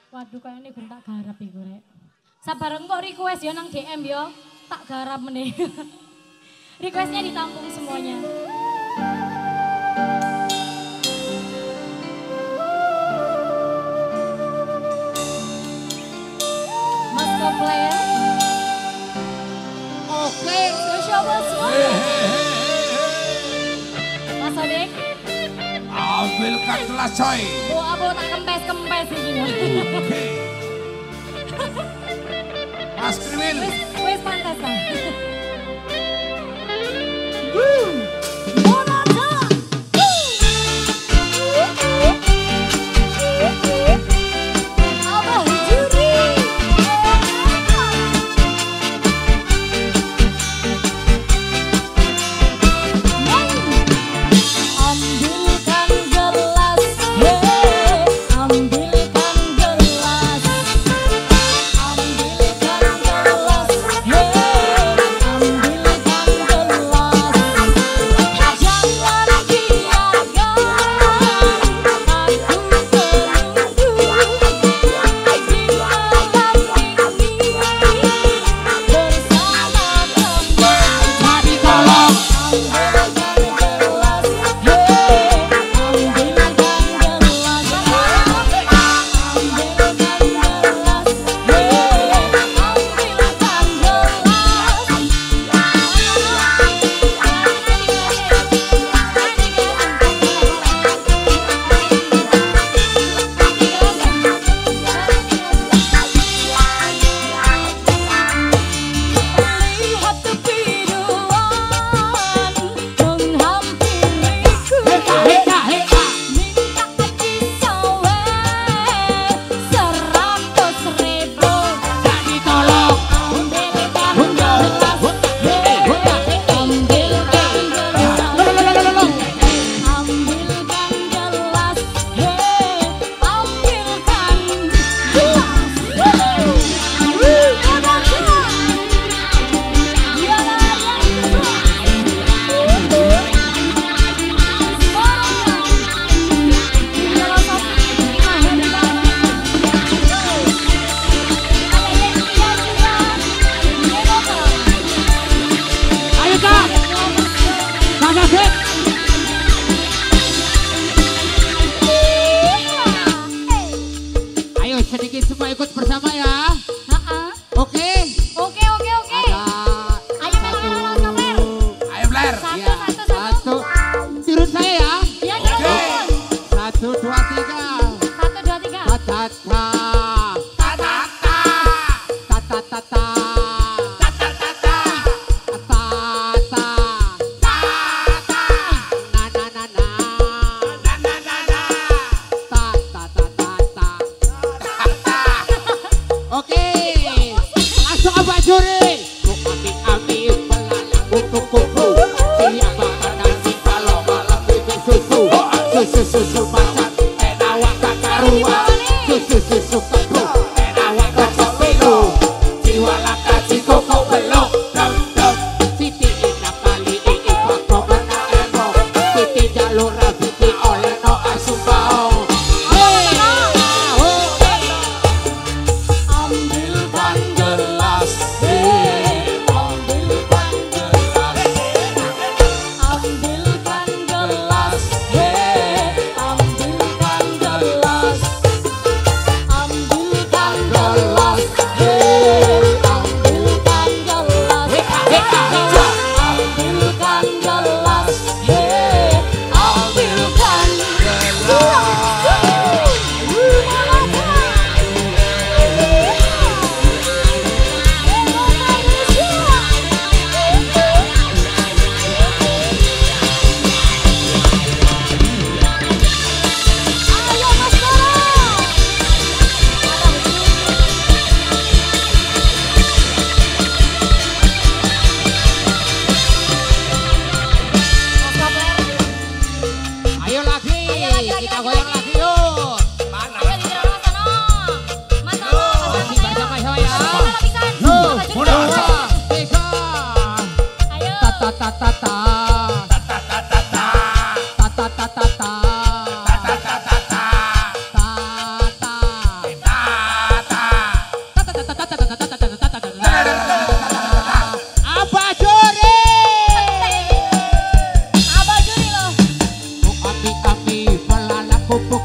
Waduh kayaknya gue tak garap iku rek. Sabar engko request ya nang DM ya. Tak garap meneh. Requestnya ditampung semuanya. Mas Player. Oke, spesial buat semuanya. Mas Odik. Ambilkan gelas coy. Oh, abo tak kempes-kempes iki. Oke. Mas Kriwil. Wis pantes ta.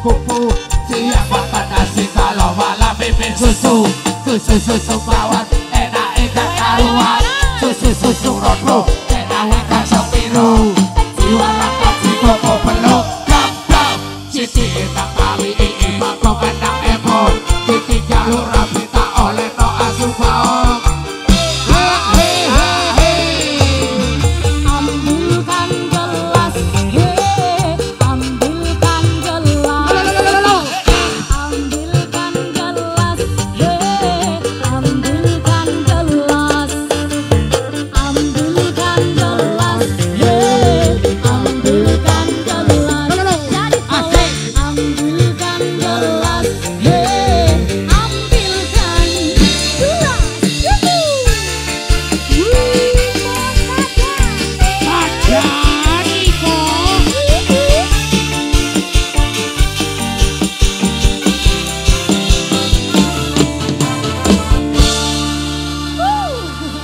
kuku. Siap makan nasi kalau malam pimpin susu. Susu bawang enak ikan karuan. Susu rondo enak ikan sepiru. Jiwa rakyat si koko peluk. Gap Siti tak kali ini makok enak epon. Siti jalur rapi tak oleh no asuh baong. Ambilkan gelas, ambilkan gelas. Ambilkan gelas, ambilkan gelas. Ambilkan gelas, ambilkan gelas. Jadi tolong ambilkan gelas, ambilkan gelas.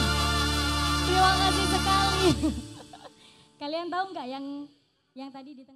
Terima kasih sekali. Kalian tahu nggak yang tadi di tengah?